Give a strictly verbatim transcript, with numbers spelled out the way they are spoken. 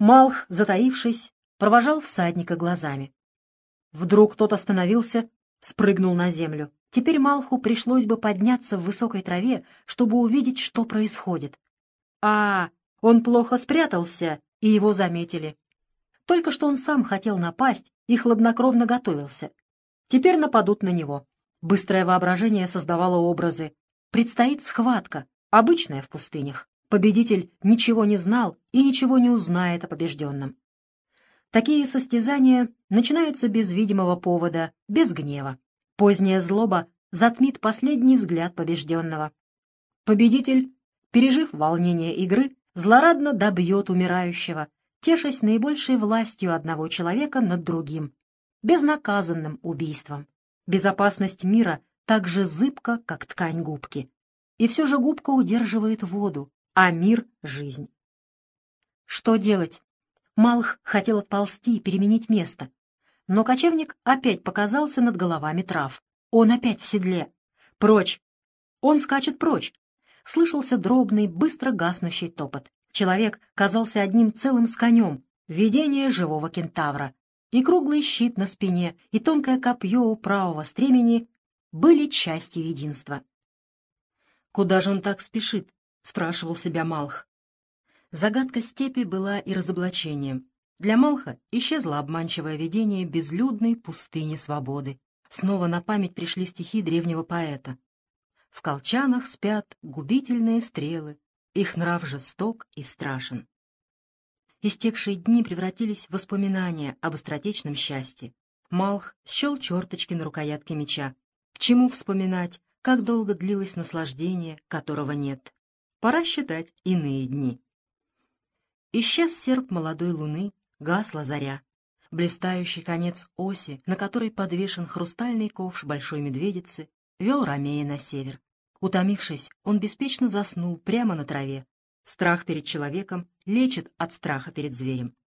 Малх, затаившись, провожал всадника глазами. Вдруг тот остановился, спрыгнул на землю. Теперь Малху пришлось бы подняться в высокой траве, чтобы увидеть, что происходит. А, он плохо спрятался, и его заметили. Только что он сам хотел напасть и хладнокровно готовился. Теперь нападут на него. Быстрое воображение создавало образы. Предстоит схватка, обычная в пустынях. Победитель ничего не знал и ничего не узнает о побежденном. Такие состязания начинаются без видимого повода, без гнева. Поздняя злоба затмит последний взгляд побежденного. Победитель, пережив волнение игры, злорадно добьет умирающего, тешась наибольшей властью одного человека над другим, безнаказанным убийством. Безопасность мира так же зыбка, как ткань губки. И все же губка удерживает воду, а мир — жизнь. Что делать? Малх хотел отползти и переменить место. Но кочевник опять показался над головами трав. Он опять в седле. Прочь! Он скачет прочь. Слышался дробный, быстро гаснущий топот. Человек казался одним целым с конем, видение живого кентавра. И круглый щит на спине, и тонкое копье у правого стремени были частью единства. «Куда же он так спешит?» — спрашивал себя Малх. Загадка степи была и разоблачением. Для Малха исчезло обманчивое видение безлюдной пустыни свободы. Снова на память пришли стихи древнего поэта. «В колчанах спят губительные стрелы, их нрав жесток и страшен». Истекшие дни превратились в воспоминания об быстротечном счастье. Малх счел черточки на рукоятке меча. К чему вспоминать, как долго длилось наслаждение, которого нет? Пора считать иные дни. Исчез серп молодой луны, гасла заря. Блистающий конец оси, на которой подвешен хрустальный ковш большой медведицы, вел Ромея на север. Утомившись, он беспечно заснул прямо на траве. Страх перед человеком лечит от страха перед зверем.